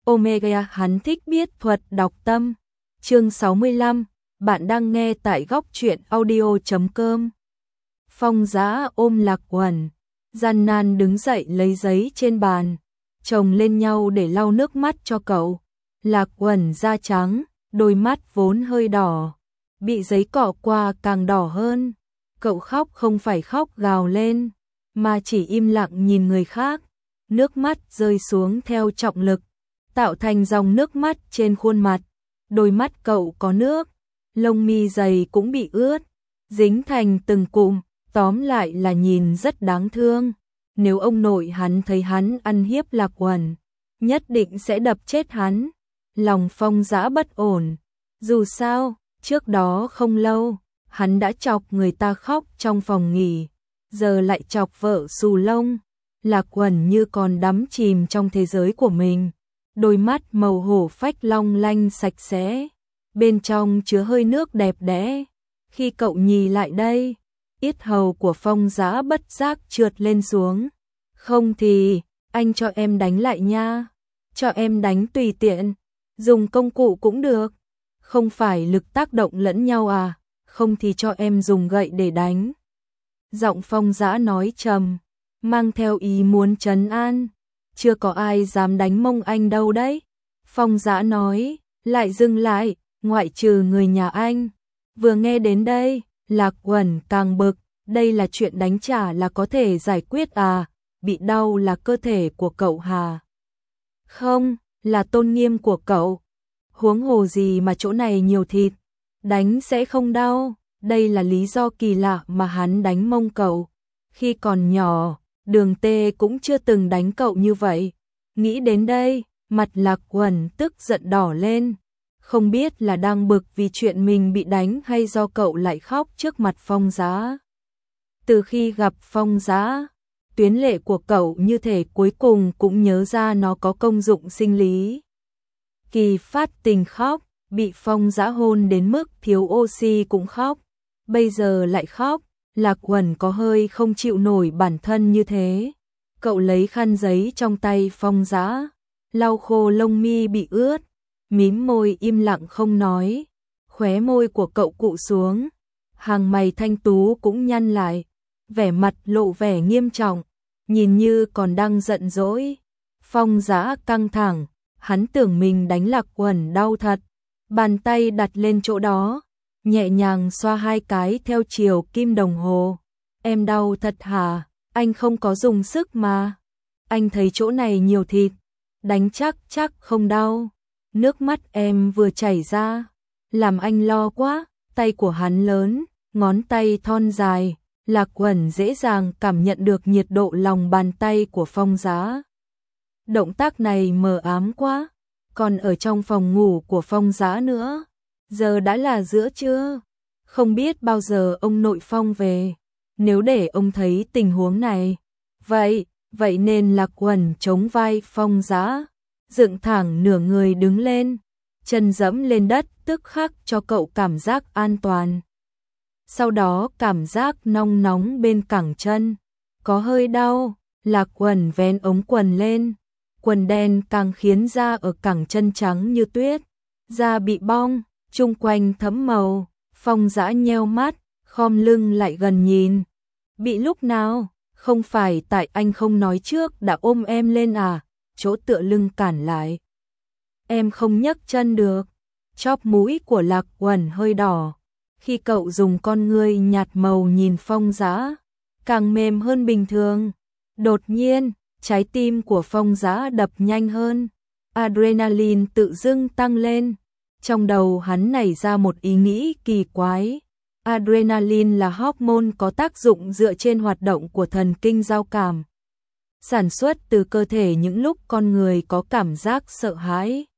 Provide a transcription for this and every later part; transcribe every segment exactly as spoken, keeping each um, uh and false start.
Omega hắn thích biết thuật đọc tâm. Chương sáu mươi lăm, bạn đang nghe tại góc truyện audio chấm com. Phong Dã ôm Lạc Uẩn, gian nan đứng dậy lấy giấy trên bàn, chồng lên nhau để lau nước mắt cho cậu. Lạc Uẩn da trắng, đôi mắt vốn hơi đỏ, bị giấy cọ qua càng đỏ hơn. Cậu khóc không phải khóc gào lên, mà chỉ im lặng nhìn người khác. Nước mắt rơi xuống theo trọng lực, tạo thành dòng nước mắt trên khuôn mặt. Đôi mắt cậu có nước, lông mi dày cũng bị ướt, dính thành từng cụm, tóm lại là nhìn rất đáng thương. Nếu ông nội hắn thấy hắn ăn hiếp Lạc Uẩn, nhất định sẽ đập chết hắn. Lòng Phong Dã bất ổn, dù sao, trước đó không lâu, hắn đã chọc người ta khóc trong phòng nghỉ, giờ lại chọc vợ xù lông. Lạc Uẩn như còn đắm chìm trong thế giới của mình, đôi mắt màu hổ phách long lanh sạch sẽ, bên trong chứa hơi nước đẹp đẽ. Khi cậu nhì lại đây, yết hầu của Phong Dã bất giác trượt lên xuống. Không thì, anh cho em đánh lại nha, cho em đánh tùy tiện, dùng công cụ cũng được, không phải lực tác động lẫn nhau à, không thì cho em dùng gậy để đánh. Giọng Phong Dã nói trầm, mang theo ý muốn trấn an. Chưa có ai dám đánh mông anh đâu đấy. Phong Dã nói, lại dừng lại, ngoại trừ người nhà anh. Vừa nghe đến đây, Lạc Uẩn càng bực, đây là chuyện đánh trả là có thể giải quyết à, bị đau là cơ thể của cậu hà? Không, là tôn nghiêm của cậu. Huống hồ gì mà chỗ này nhiều thịt, đánh sẽ không đau. Đây là lý do kỳ lạ mà hắn đánh mông cậu. Khi còn nhỏ, Đường Tê cũng chưa từng đánh cậu như vậy. Nghĩ đến đây, mặt Lạc Uẩn tức giận đỏ lên. Không biết là đang bực vì chuyện mình bị đánh hay do cậu lại khóc trước mặt Phong Dã. Từ khi gặp Phong Dã, tuyến lệ của cậu như thể cuối cùng cũng nhớ ra nó có công dụng sinh lý. Kỳ phát tình khóc, bị Phong Dã hôn đến mức thiếu oxy cũng khóc. Bây giờ lại khóc. Lạc Uẩn có hơi không chịu nổi bản thân như thế. Cậu lấy khăn giấy trong tay Phong Dã, lau khô lông mi bị ướt, mím môi im lặng không nói. Khóe môi của cậu cụ xuống, hàng mày thanh tú cũng nhăn lại, vẻ mặt lộ vẻ nghiêm trọng, nhìn như còn đang giận dỗi. Phong Dã căng thẳng, hắn tưởng mình đánh Lạc Uẩn đau thật, bàn tay đặt lên chỗ đó, nhẹ nhàng xoa hai cái theo chiều kim đồng hồ. Em đau thật hả? Anh không có dùng sức mà. Anh thấy chỗ này nhiều thịt, đánh chắc chắc không đau. Nước mắt em vừa chảy ra, làm anh lo quá. Tay của hắn lớn, ngón tay thon dài, Lạc Uẩn dễ dàng cảm nhận được nhiệt độ lòng bàn tay của Phong Dã. Động tác này mờ ám quá, còn ở trong phòng ngủ của Phong Dã nữa. Giờ đã là giữa trưa, không biết bao giờ ông nội Phong về. Nếu để ông thấy tình huống này, vậy, vậy nên Lạc Uẩn chống vai Phong Dã, dựng thẳng nửa người đứng lên, chân dẫm lên đất tức khắc cho cậu cảm giác an toàn. Sau đó cảm giác nóng nóng bên cẳng chân, có hơi đau. Lạc Uẩn vén ống quần lên, quần đen càng khiến da ở cẳng chân trắng như tuyết, da bị bong, chung quanh thấm màu. Phong Dã nheo mắt, khom lưng lại gần nhìn. Bị lúc nào? Không phải tại anh không nói trước đã ôm em lên à? Chỗ tựa lưng cản lại, em không nhấc chân được. Chóp mũi của Lạc Uẩn hơi đỏ. Khi cậu dùng con ngươi nhạt màu nhìn Phong Dã, càng mềm hơn bình thường. Đột nhiên, trái tim của Phong Dã đập nhanh hơn, adrenaline tự dưng tăng lên. Trong đầu hắn nảy ra một ý nghĩ kỳ quái. Adrenaline là hormone có tác dụng dựa trên hoạt động của thần kinh giao cảm, sản xuất từ cơ thể những lúc con người có cảm giác sợ hãi,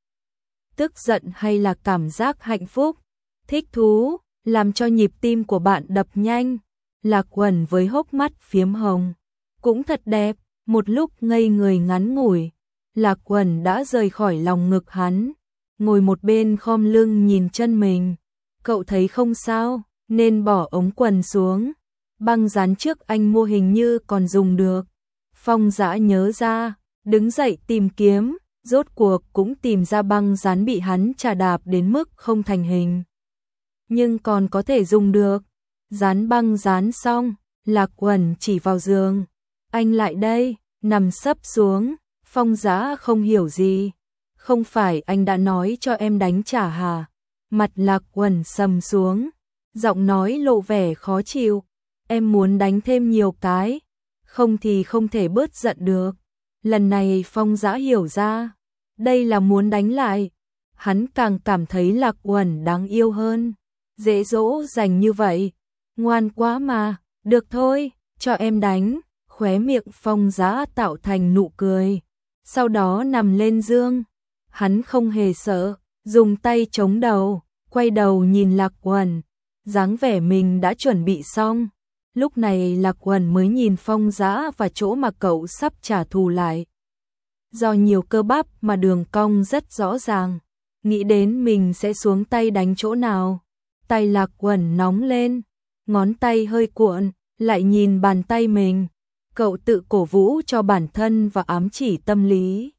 tức giận hay là cảm giác hạnh phúc, thích thú, làm cho nhịp tim của bạn đập nhanh. Lạc Uẩn với hốc mắt phiếm hồng, cũng thật đẹp. Một lúc ngây người ngắn ngủi, Lạc Uẩn đã rời khỏi lòng ngực hắn, ngồi một bên khom lưng nhìn chân mình. Cậu thấy không sao, nên bỏ ống quần xuống. Băng dán trước anh mua hình như còn dùng được. Phong Dã nhớ ra, đứng dậy tìm kiếm, rốt cuộc cũng tìm ra băng dán bị hắn chà đạp đến mức không thành hình. Nhưng còn có thể dùng được. Dán băng dán xong, Lạc Uẩn chỉ vào giường. Anh lại đây, nằm sấp xuống. Phong Dã không hiểu gì. Không phải anh đã nói cho em đánh trả hả? Mặt Lạc Uẩn sầm xuống, giọng nói lộ vẻ khó chịu. Em muốn đánh thêm nhiều cái, không thì không thể bớt giận được. Lần này Phong Dã hiểu ra, đây là muốn đánh lại. Hắn càng cảm thấy Lạc Uẩn đáng yêu hơn, dễ dỗ dành như vậy. Ngoan quá mà, được thôi, cho em đánh. Khóe miệng Phong Dã tạo thành nụ cười, sau đó nằm lên giường. Hắn không hề sợ, dùng tay chống đầu, quay đầu nhìn Lạc Uẩn, dáng vẻ mình đã chuẩn bị xong. Lúc này Lạc Uẩn mới nhìn Phong Dã và chỗ mà cậu sắp trả thù lại. Do nhiều cơ bắp mà đường cong rất rõ ràng, nghĩ đến mình sẽ xuống tay đánh chỗ nào. Tay Lạc Uẩn nóng lên, ngón tay hơi cuộn, lại nhìn bàn tay mình. Cậu tự cổ vũ cho bản thân và ám chỉ tâm lý.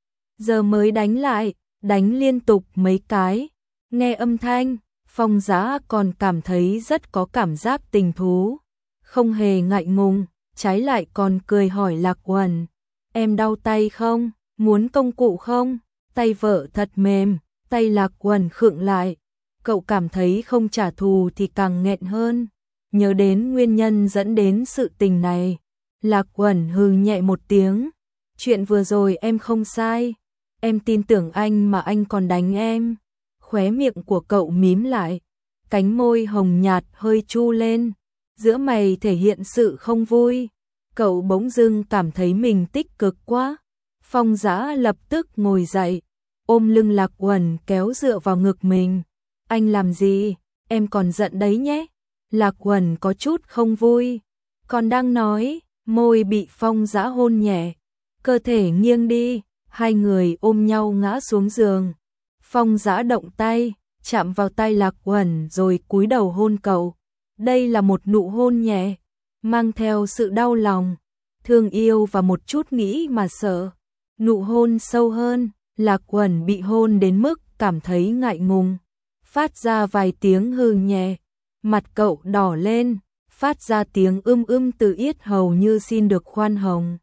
Giờ mới đánh lại, đánh liên tục mấy cái. Nghe âm thanh, Phong Dã còn cảm thấy rất có cảm giác tình thú. Không hề ngại ngùng, trái lại còn cười hỏi Lạc Uẩn. Em đau tay không? Muốn công cụ không? Tay vợ thật mềm, tay Lạc Uẩn khựng lại. Cậu cảm thấy không trả thù thì càng nghẹn hơn. Nhớ đến nguyên nhân dẫn đến sự tình này. Lạc Uẩn hừ nhẹ một tiếng. Chuyện vừa rồi em không sai. Em tin tưởng anh mà anh còn đánh em. Khóe miệng của cậu mím lại. Cánh môi hồng nhạt hơi chu lên. Giữa mày thể hiện sự không vui. Cậu bỗng dưng cảm thấy mình tích cực quá. Phong Dã lập tức ngồi dậy, ôm lưng Lạc Uẩn kéo dựa vào ngực mình. Anh làm gì? Em còn giận đấy nhé. Lạc Uẩn có chút không vui. Còn đang nói, môi bị Phong Dã hôn nhẹ. Cơ thể nghiêng đi, hai người ôm nhau ngã xuống giường. Phong Dã động tay, chạm vào tay Lạc Uẩn rồi cúi đầu hôn cậu. Đây là một nụ hôn nhẹ, mang theo sự đau lòng, thương yêu và một chút nghĩ mà sợ. Nụ hôn sâu hơn, Lạc Uẩn bị hôn đến mức cảm thấy ngại ngùng, phát ra vài tiếng hừ nhẹ. Mặt cậu đỏ lên, phát ra tiếng ưm ưm từ yết hầu như xin được khoan hồng.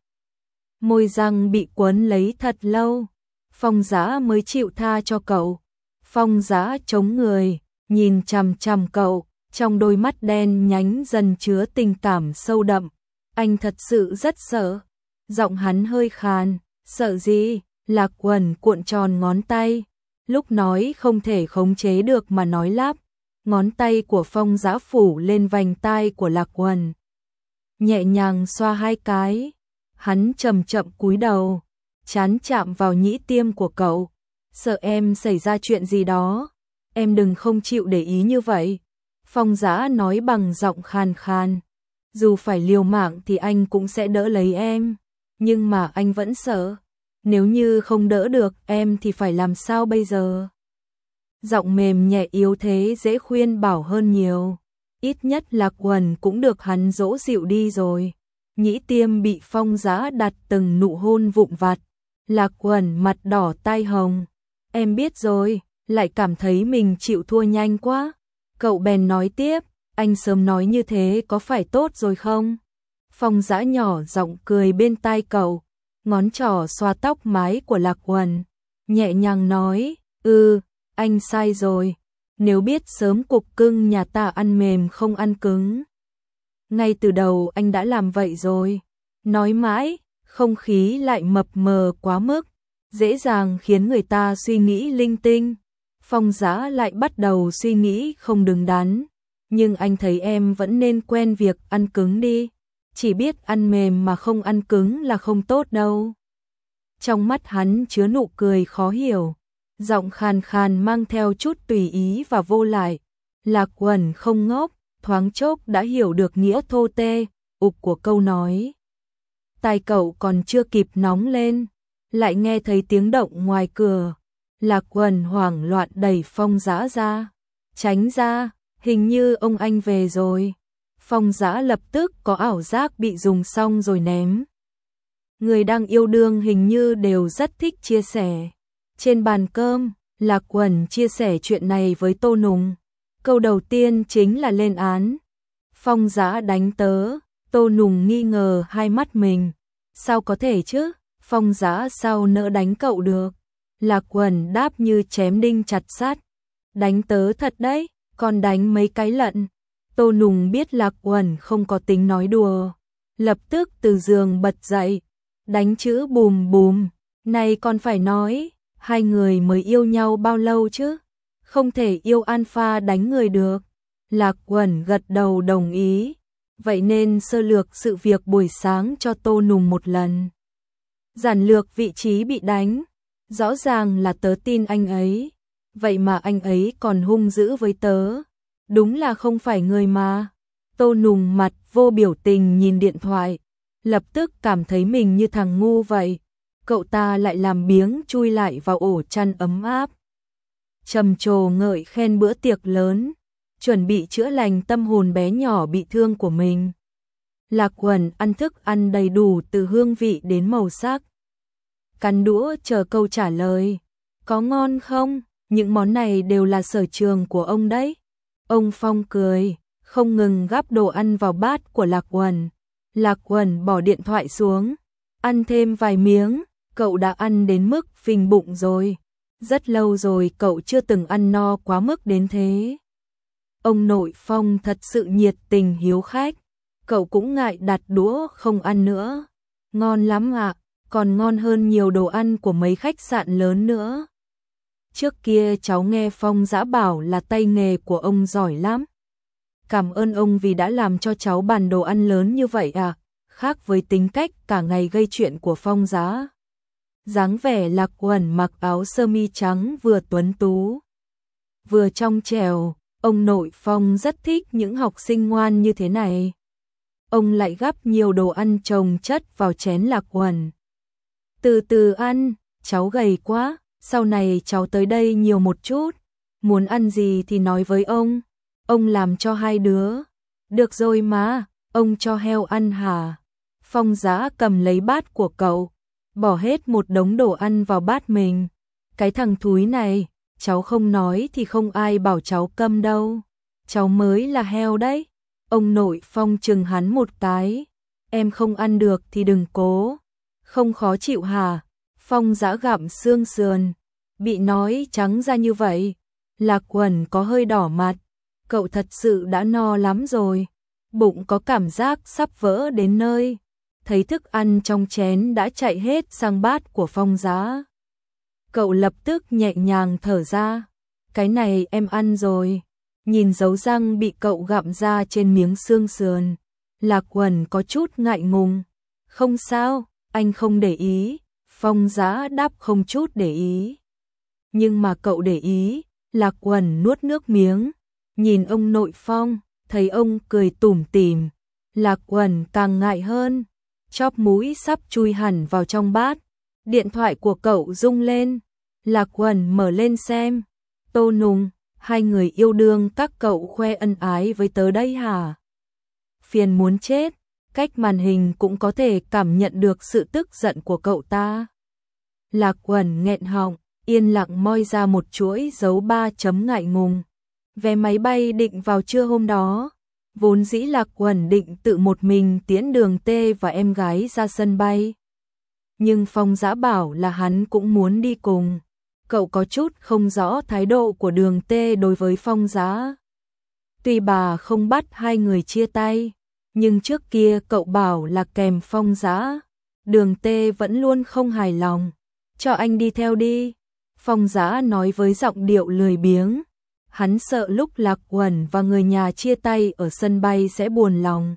Môi răng bị quấn lấy thật lâu, Phong Dã mới chịu tha cho cậu. Phong Dã chống người, nhìn chằm chằm cậu, trong đôi mắt đen nhánh dần chứa tình cảm sâu đậm. Anh thật sự rất sợ. Giọng hắn hơi khàn. Sợ gì? Lạc Uẩn cuộn tròn ngón tay. Lúc nói không thể khống chế được mà nói lắp. Ngón tay của Phong Dã phủ lên vành tai của Lạc Uẩn, nhẹ nhàng xoa hai cái. Hắn chậm chậm cúi đầu, trán chạm vào nhĩ tiêm của cậu. Sợ em xảy ra chuyện gì đó. Em đừng không chịu để ý như vậy. Phong Dã nói bằng giọng khàn khàn. Dù phải liều mạng thì anh cũng sẽ đỡ lấy em. Nhưng mà anh vẫn sợ. Nếu như không đỡ được em thì phải làm sao bây giờ? Giọng mềm nhẹ yếu thế dễ khuyên bảo hơn nhiều. Ít nhất Lạc Uẩn cũng được hắn dỗ dịu đi rồi. Nhĩ tiêm bị Phong Dã đặt từng nụ hôn vụn vặt. Lạc Uẩn mặt đỏ tai hồng. Em biết rồi, lại cảm thấy mình chịu thua nhanh quá. Cậu bèn nói tiếp, anh sớm nói như thế có phải tốt rồi không? Phong Dã nhỏ giọng cười bên tai cậu, ngón trỏ xoa tóc mái của Lạc Uẩn, nhẹ nhàng nói, ừ, anh sai rồi. Nếu biết sớm cục cưng nhà ta ăn mềm không ăn cứng. Ngay từ đầu anh đã làm vậy rồi. Nói mãi, không khí lại mập mờ quá mức, dễ dàng khiến người ta suy nghĩ linh tinh. Phong Dã lại bắt đầu suy nghĩ không đứng đắn. Nhưng anh thấy em vẫn nên quen việc ăn cứng đi. Chỉ biết ăn mềm mà không ăn cứng là không tốt đâu. Trong mắt hắn chứa nụ cười khó hiểu. Giọng khàn khàn mang theo chút tùy ý và vô lại. Lạc Uẩn không ngốc, thoáng chốc đã hiểu được nghĩa thô tê, ục của câu nói. Tai cậu còn chưa kịp nóng lên, lại nghe thấy tiếng động ngoài cửa. Lạc Uẩn hoảng loạn đẩy Phong Dã ra. Tránh ra, hình như ông anh về rồi. Phong Dã lập tức có ảo giác bị dùng xong rồi ném Người đang yêu đương hình như đều rất thích chia sẻ. Trên bàn cơm, Lạc Quẩn chia sẻ chuyện này với Tô Nùng. Câu đầu tiên chính là lên án. Phong Dã đánh tớ. Tô Nùng nghi ngờ hai mắt mình. Sao có thể chứ? Phong Dã sao nỡ đánh cậu được? Lạc Quẩn đáp như chém đinh chặt sắt. Đánh tớ thật đấy, còn đánh mấy cái lận. Tô Nùng biết Lạc Quẩn không có tính nói đùa. Lập tức từ giường bật dậy. Đánh chữ bùm bùm. Này còn phải nói, hai người mới yêu nhau bao lâu chứ? Không thể yêu alpha đánh người được. Lạc Quẩn gật đầu đồng ý. Vậy nên sơ lược sự việc buổi sáng cho Tô Nùng một lần. Giản lược vị trí bị đánh. Rõ ràng là tớ tin anh ấy. Vậy mà anh ấy còn hung dữ với tớ. Đúng là không phải người mà. Tô Nùng mặt vô biểu tình nhìn điện thoại. Lập tức cảm thấy mình như thằng ngu vậy. Cậu ta lại làm biếng chui lại vào ổ chăn ấm áp. Trầm trồ ngợi khen bữa tiệc lớn. Chuẩn bị chữa lành tâm hồn bé nhỏ bị thương của mình. Lạc Quẩn ăn thức ăn đầy đủ từ hương vị đến màu sắc. Cắn đũa chờ câu trả lời. Có ngon không? Những món này đều là sở trường của ông đấy. Ông Phong cười, không ngừng gắp đồ ăn vào bát của Lạc Quẩn. Lạc Quẩn bỏ điện thoại xuống. Ăn thêm vài miếng, cậu đã ăn đến mức phình bụng rồi. Rất lâu rồi cậu chưa từng ăn no quá mức đến thế. Ông nội Phong thật sự nhiệt tình hiếu khách. Cậu cũng ngại đặt đũa không ăn nữa. Ngon lắm ạ, còn ngon hơn nhiều đồ ăn của mấy khách sạn lớn nữa. Trước kia cháu nghe Phong Dã bảo là tay nghề của ông giỏi lắm. Cảm ơn ông vì đã làm cho cháu bàn đồ ăn lớn như vậy à, khác với tính cách cả ngày gây chuyện của Phong Dã. Dáng vẻ Lạc Quẩn mặc áo sơ mi trắng vừa tuấn tú, vừa trong trẻo, ông nội Phong rất thích những học sinh ngoan như thế này. Ông lại gắp nhiều đồ ăn chồng chất vào chén Lạc Quẩn. Từ từ ăn, cháu gầy quá, sau này cháu tới đây nhiều một chút, muốn ăn gì thì nói với ông, ông làm cho hai đứa. Được rồi mà, ông cho heo ăn hả? Phong Dã cầm lấy bát của cậu, bỏ hết một đống đồ ăn vào bát mình. Cái thằng thúi này, cháu không nói thì không ai bảo cháu câm đâu. Cháu mới là heo đấy. Ông nội Phong chừng hắn một cái. Em không ăn được thì đừng cố. Không khó chịu hả? Phong Dã gặm xương sườn, bị nói trắng ra như vậy. Lạc Quẩn có hơi đỏ mặt. Cậu thật sự đã no lắm rồi. Bụng có cảm giác sắp vỡ đến nơi. Thấy thức ăn trong chén đã chạy hết sang bát của Phong Dã. Cậu lập tức nhẹ nhàng thở ra. Cái này em ăn rồi. Nhìn dấu răng bị cậu gặm ra trên miếng xương sườn. Lạc Quẩn có chút ngại ngùng. Không sao, anh không để ý. Phong Dã đáp không chút để ý. Nhưng mà cậu để ý. Lạc Quẩn nuốt nước miếng. Nhìn ông nội Phong, thấy ông cười tủm tỉm. Lạc Quẩn càng ngại hơn. Chóp mũi sắp chui hẳn vào trong bát. Điện thoại của cậu rung lên. Lạc Quẩn mở lên xem. Tô Nùng, hai người yêu đương các cậu khoe ân ái với tớ đây hả? Phiền muốn chết, cách màn hình cũng có thể cảm nhận được sự tức giận của cậu ta. Lạc Quẩn nghẹn họng, yên lặng moi ra một chuỗi dấu ba chấm ngại ngùng. Vé máy bay định vào trưa hôm đó. Vốn dĩ Lạc Quẩn định tự một mình tiễn Đường Tê và em gái ra sân bay. Nhưng Phong Dã bảo là hắn cũng muốn đi cùng. Cậu có chút không rõ thái độ của Đường Tê đối với Phong Dã. Tuy bà không bắt hai người chia tay, nhưng trước kia cậu bảo là kèm Phong Dã. Đường Tê vẫn luôn không hài lòng. Cho anh đi theo đi. Phong Dã nói với giọng điệu lười biếng. Hắn sợ lúc Lạc Quẩn và người nhà chia tay ở sân bay sẽ buồn lòng.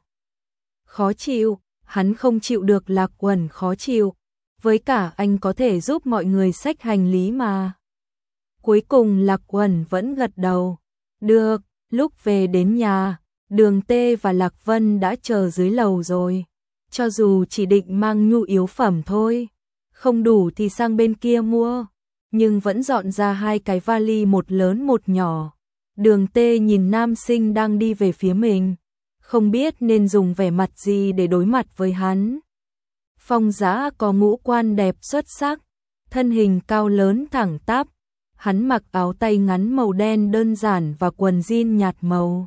Khó chịu, hắn không chịu được Lạc Quẩn khó chịu. Với cả anh có thể giúp mọi người xách hành lý mà. Cuối cùng Lạc Quẩn vẫn gật đầu. Được, lúc về đến nhà, Đường Tê và Lạc Vân đã chờ dưới lầu rồi. Cho dù chỉ định mang nhu yếu phẩm thôi, không đủ thì sang bên kia mua. Nhưng vẫn dọn ra hai cái vali, một lớn một nhỏ. Đường Tê nhìn nam sinh đang đi về phía mình, không biết nên dùng vẻ mặt gì để đối mặt với hắn. Phong Dã có ngũ quan đẹp xuất sắc, thân hình cao lớn thẳng tắp, hắn mặc áo tay ngắn màu đen đơn giản và quần jean nhạt màu.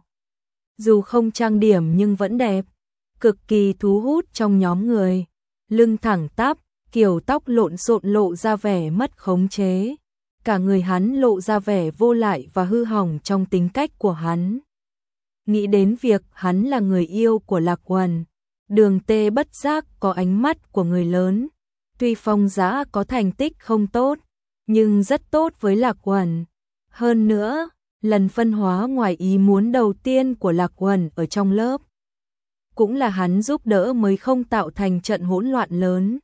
Dù không trang điểm nhưng vẫn đẹp, cực kỳ thu hút trong nhóm người. Lưng thẳng tắp, kiểu tóc lộn xộn lộ ra vẻ mất khống chế. Cả người hắn lộ ra vẻ vô lại và hư hỏng trong tính cách của hắn. Nghĩ đến việc hắn là người yêu của Lạc Uẩn, Đường Tê bất giác có ánh mắt của người lớn. Tuy Phong Dã có thành tích không tốt, nhưng rất tốt với Lạc Uẩn. Hơn nữa, lần phân hóa ngoài ý muốn đầu tiên của Lạc Uẩn ở trong lớp, cũng là hắn giúp đỡ mới không tạo thành trận hỗn loạn lớn.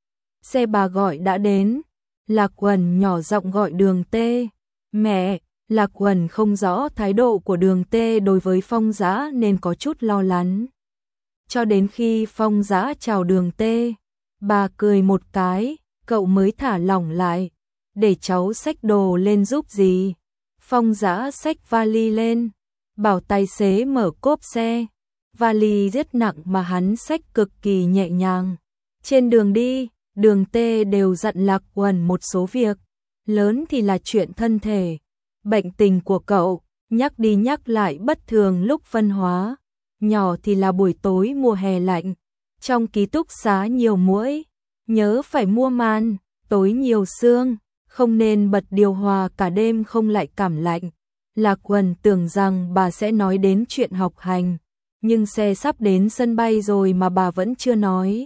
Xe bà gọi đã đến, Lạc Uẩn nhỏ giọng gọi Đường Tê. Mẹ, Lạc Uẩn không rõ thái độ của Đường Tê đối với Phong Dã nên có chút lo lắng. Cho đến khi Phong Dã chào Đường Tê, bà cười một cái, cậu mới thả lỏng lại. Để cháu xách đồ lên giúp gì? Phong Dã xách vali lên, bảo tài xế mở cốp xe. Vali rất nặng mà hắn xách cực kỳ nhẹ nhàng. Trên đường đi, Đường Tê đều dặn Lạc Uẩn một số việc. Lớn thì là chuyện thân thể, bệnh tình của cậu, nhắc đi nhắc lại bất thường lúc phân hóa. Nhỏ thì là buổi tối mùa hè lạnh, trong ký túc xá nhiều muỗi, nhớ phải mua màn, tối nhiều sương, không nên bật điều hòa cả đêm không lại cảm lạnh. Lạc Uẩn tưởng rằng bà sẽ nói đến chuyện học hành, nhưng xe sắp đến sân bay rồi mà bà vẫn chưa nói.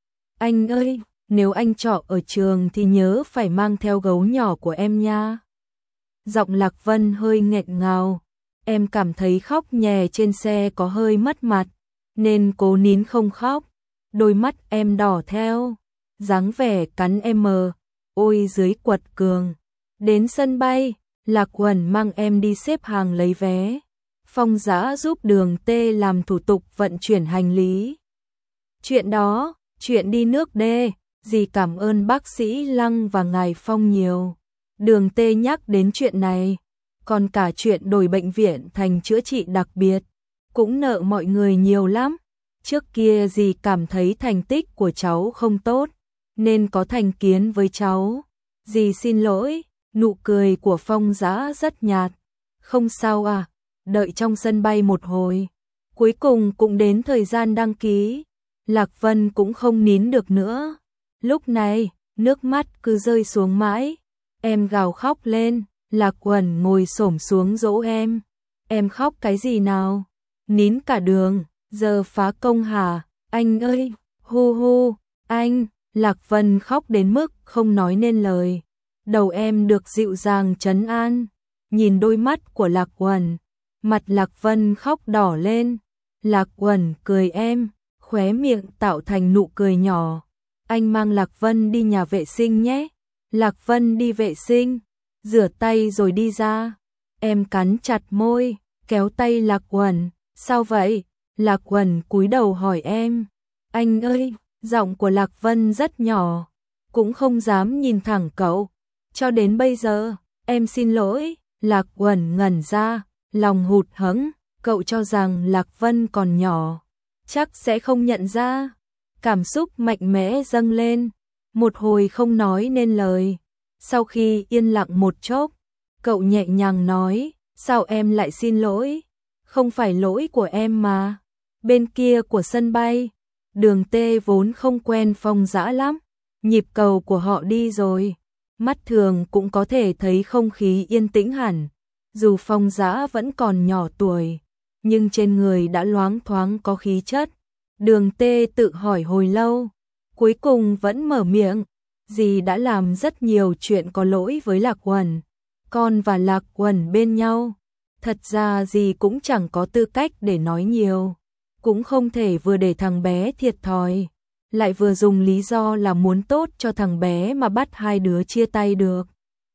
Anh ơi, nếu anh trọ ở trường thì nhớ phải mang theo gấu nhỏ của em nha. Giọng Lạc Vân hơi nghẹn ngào, em cảm thấy khóc nhè trên xe có hơi mất mặt, nên cố nín không khóc. Đôi mắt em đỏ theo, dáng vẻ cắn em mờ, ôi dưới quật cường. Đến sân bay, Lạc Uẩn mang em đi xếp hàng lấy vé. Phong Dã giúp Đường Tê làm thủ tục vận chuyển hành lý. Chuyện đó, chuyện đi nước đê, dì cảm ơn bác sĩ Lăng và ngài Phong nhiều. Đường Tê nhắc đến chuyện này, còn cả chuyện đổi bệnh viện thành chữa trị đặc biệt, cũng nợ mọi người nhiều lắm. Trước kia dì cảm thấy thành tích của cháu không tốt, nên có thành kiến với cháu. Dì xin lỗi, nụ cười của Phong Dã rất nhạt. Không sao à, đợi trong sân bay một hồi. Cuối cùng cũng đến thời gian đăng ký, Lạc Vân cũng không nín được nữa. Lúc này, nước mắt cứ rơi xuống mãi. Em gào khóc lên, Lạc Uẩn ngồi xổm xuống dỗ em. Em khóc cái gì nào? Nín cả đường, giờ phá công hả? Anh ơi, hu hu, anh. Lạc Vân khóc đến mức không nói nên lời. Đầu em được dịu dàng trấn an. Nhìn đôi mắt của Lạc Uẩn, mặt Lạc Vân khóc đỏ lên. Lạc Uẩn cười em, khóe miệng tạo thành nụ cười nhỏ. Anh mang Lạc Vân đi nhà vệ sinh nhé. Lạc Vân đi vệ sinh, rửa tay rồi đi ra. Em cắn chặt môi, kéo tay Lạc Uẩn. Sao vậy? Lạc Uẩn cúi đầu hỏi em. Anh ơi, giọng của Lạc Vân rất nhỏ, cũng không dám nhìn thẳng cậu. Cho đến bây giờ, em xin lỗi. Lạc Uẩn ngẩn ra, lòng hụt hẫng. Cậu cho rằng Lạc Vân còn nhỏ, chắc sẽ không nhận ra. Cảm xúc mạnh mẽ dâng lên, một hồi không nói nên lời. Sau khi yên lặng một chốc, cậu nhẹ nhàng nói, sao em lại xin lỗi? Không phải lỗi của em mà. Bên kia của sân bay, Đường Tê vốn không quen Phong Dã lắm, nhịp cầu của họ đi rồi, mắt thường cũng có thể thấy không khí yên tĩnh hẳn. Dù Phong Dã vẫn còn nhỏ tuổi, nhưng trên người đã loáng thoáng có khí chất. Đường Tê tự hỏi hồi lâu, cuối cùng vẫn mở miệng. Dì đã làm rất nhiều chuyện có lỗi với Lạc Uẩn. Con và Lạc Uẩn bên nhau, thật ra dì cũng chẳng có tư cách để nói nhiều. Cũng không thể vừa để thằng bé thiệt thòi, lại vừa dùng lý do là muốn tốt cho thằng bé mà bắt hai đứa chia tay được.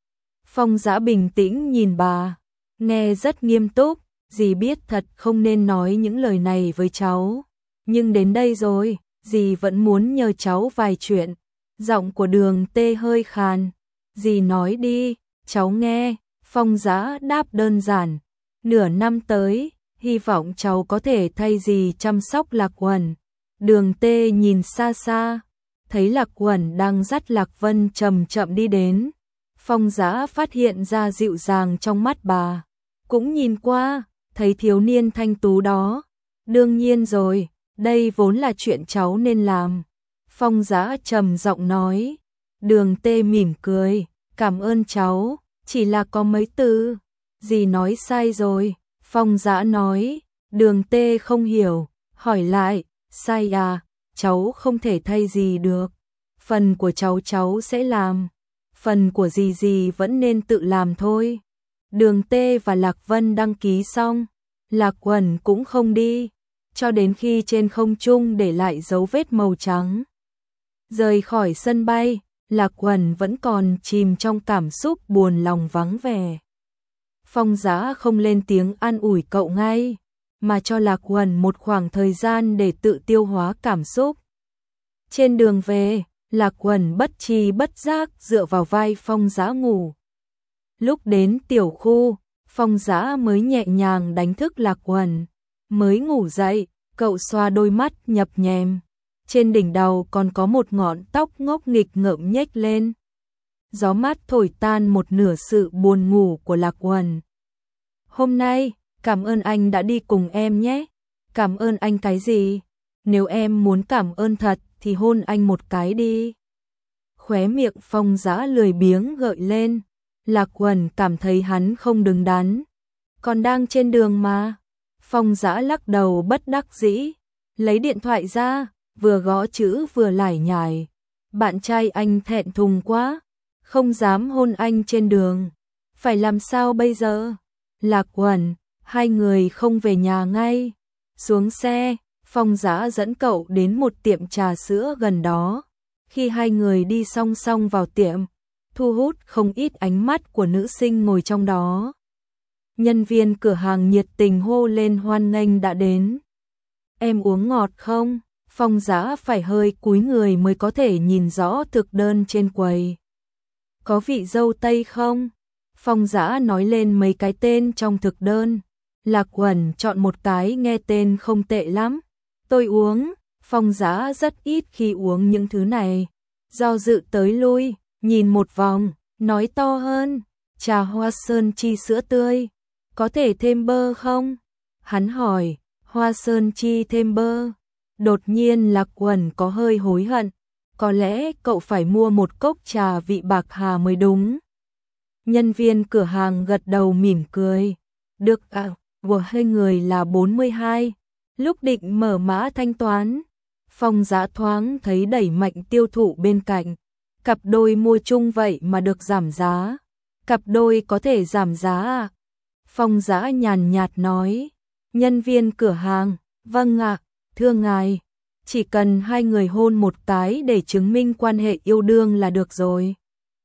Phong Dã bình tĩnh nhìn bà, nghe rất nghiêm túc. Dì biết thật không nên nói những lời này với cháu, nhưng đến đây rồi, dì vẫn muốn nhờ cháu vài chuyện. Giọng của Đường Tê hơi khàn. Dì nói đi, cháu nghe. Phong Dã đáp đơn giản. Nửa năm tới, hy vọng cháu có thể thay dì chăm sóc Lạc Uẩn. Đường Tê nhìn xa xa, thấy Lạc Uẩn đang dắt Lạc Vân chậm chậm đi đến. Phong Dã phát hiện ra dịu dàng trong mắt bà, cũng nhìn qua, thấy thiếu niên thanh tú đó. Đương nhiên rồi, đây vốn là chuyện cháu nên làm. Phong Dã trầm giọng nói. Đường Tê mỉm cười, cảm ơn cháu, chỉ là có mấy từ. Dì nói sai rồi, Phong Dã nói. Đường Tê không hiểu, hỏi lại, sai à, cháu không thể thay dì được. Phần của cháu cháu sẽ làm, phần của dì dì vẫn nên tự làm thôi. Đường Tê và Lạc Vân đăng ký xong, Lạc Uẩn cũng không đi, cho đến khi trên không trung để lại dấu vết màu trắng. Rời khỏi sân bay, Lạc Uẩn vẫn còn chìm trong cảm xúc buồn lòng vắng vẻ. Phong Dã không lên tiếng an ủi cậu ngay, mà cho Lạc Uẩn một khoảng thời gian để tự tiêu hóa cảm xúc. Trên đường về, Lạc Uẩn bất tri bất giác dựa vào vai Phong Dã ngủ. Lúc đến tiểu khu, Phong Dã mới nhẹ nhàng đánh thức Lạc Uẩn. Mới ngủ dậy, cậu xoa đôi mắt nhập nhèm. Trên đỉnh đầu còn có một ngọn tóc ngốc nghịch ngợm nhếch lên. Gió mát thổi tan một nửa sự buồn ngủ của Lạc Uẩn. Hôm nay, cảm ơn anh đã đi cùng em nhé. Cảm ơn anh cái gì? Nếu em muốn cảm ơn thật thì hôn anh một cái đi. Khóe miệng Phong Dã lười biếng gợi lên. Lạc Uẩn cảm thấy hắn không đứng đắn. Còn đang trên đường mà. Phong Dã lắc đầu bất đắc dĩ, lấy điện thoại ra, vừa gõ chữ vừa lải nhải. Bạn trai anh thẹn thùng quá, không dám hôn anh trên đường. Phải làm sao bây giờ? Lạc Uẩn, hai người không về nhà ngay. Xuống xe, Phong Dã dẫn cậu đến một tiệm trà sữa gần đó. Khi hai người đi song song vào tiệm, thu hút không ít ánh mắt của nữ sinh ngồi trong đó. Nhân viên cửa hàng nhiệt tình hô lên hoan nghênh đã đến. Em uống ngọt không? Phong Dã phải hơi cúi người mới có thể nhìn rõ thực đơn trên quầy. Có vị dâu tây không? Phong Dã nói lên mấy cái tên trong thực đơn. Lạc Uẩn chọn một cái nghe tên không tệ lắm. Tôi uống. Phong Dã rất ít khi uống những thứ này. Do dự tới lui, nhìn một vòng, nói to hơn. Trà hoa sơn chi sữa tươi. Có thể thêm bơ không? Hắn hỏi. Hoa sơn chi thêm bơ. Đột nhiên Lạc Uẩn có hơi hối hận. Có lẽ cậu phải mua một cốc trà vị bạc hà mới đúng. Nhân viên cửa hàng gật đầu mỉm cười. Được à, của hai người là bốn mươi hai. Lúc định mở mã thanh toán, Phong Dã thoáng thấy đẩy mạnh tiêu thụ bên cạnh. Cặp đôi mua chung vậy mà được giảm giá. Cặp đôi có thể giảm giá à? Phong Dã nhàn nhạt nói. Nhân viên cửa hàng, vâng ạ, thưa ngài. Chỉ cần hai người hôn một cái để chứng minh quan hệ yêu đương là được rồi.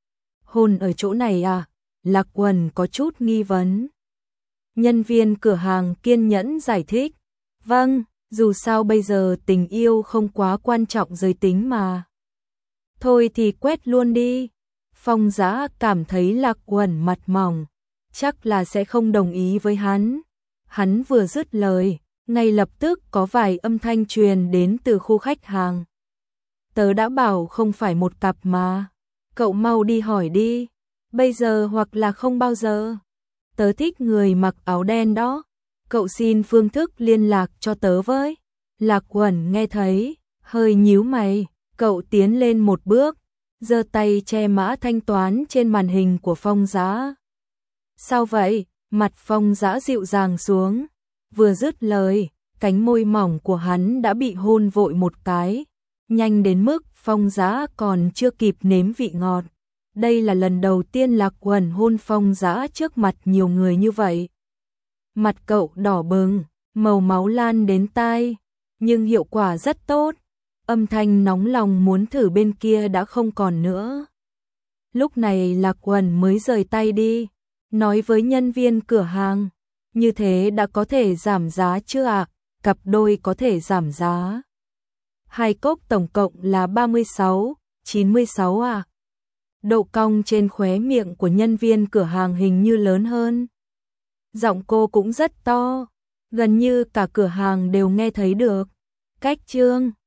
Hôn ở chỗ này à? Lạc Uẩn có chút nghi vấn. Nhân viên cửa hàng kiên nhẫn giải thích. Vâng, dù sao bây giờ tình yêu không quá quan trọng giới tính mà. Thôi thì quét luôn đi. Phong Dã cảm thấy Lạc Uẩn mặt mỏng, chắc là sẽ không đồng ý với hắn. Hắn vừa dứt lời, ngay lập tức có vài âm thanh truyền đến từ khu khách hàng. Tớ đã bảo không phải một cặp mà. Cậu mau đi hỏi đi. Bây giờ hoặc là không bao giờ. Tớ thích người mặc áo đen đó. Cậu xin phương thức liên lạc cho tớ với. Lạc Uẩn nghe thấy, hơi nhíu mày. Cậu tiến lên một bước, giơ tay che mã thanh toán trên màn hình của Phong Dã. Sao vậy? Mặt Phong Dã dịu dàng xuống. Vừa dứt lời, cánh môi mỏng của hắn đã bị hôn vội một cái. Nhanh đến mức Phong Dã còn chưa kịp nếm vị ngọt. Đây là lần đầu tiên Lạc Uẩn hôn Phong Dã trước mặt nhiều người như vậy. Mặt cậu đỏ bừng, màu máu lan đến tai, nhưng hiệu quả rất tốt. Âm thanh nóng lòng muốn thử bên kia đã không còn nữa. Lúc này Lạc Uẩn mới rời tay đi, nói với nhân viên cửa hàng, như thế đã có thể giảm giá chưa ạ? À? Cặp đôi có thể giảm giá. Hai cốc tổng cộng là ba mươi sáu, chín mươi sáu à? Độ cong trên khóe miệng của nhân viên cửa hàng hình như lớn hơn. Giọng cô cũng rất to, gần như cả cửa hàng đều nghe thấy được. Cách chương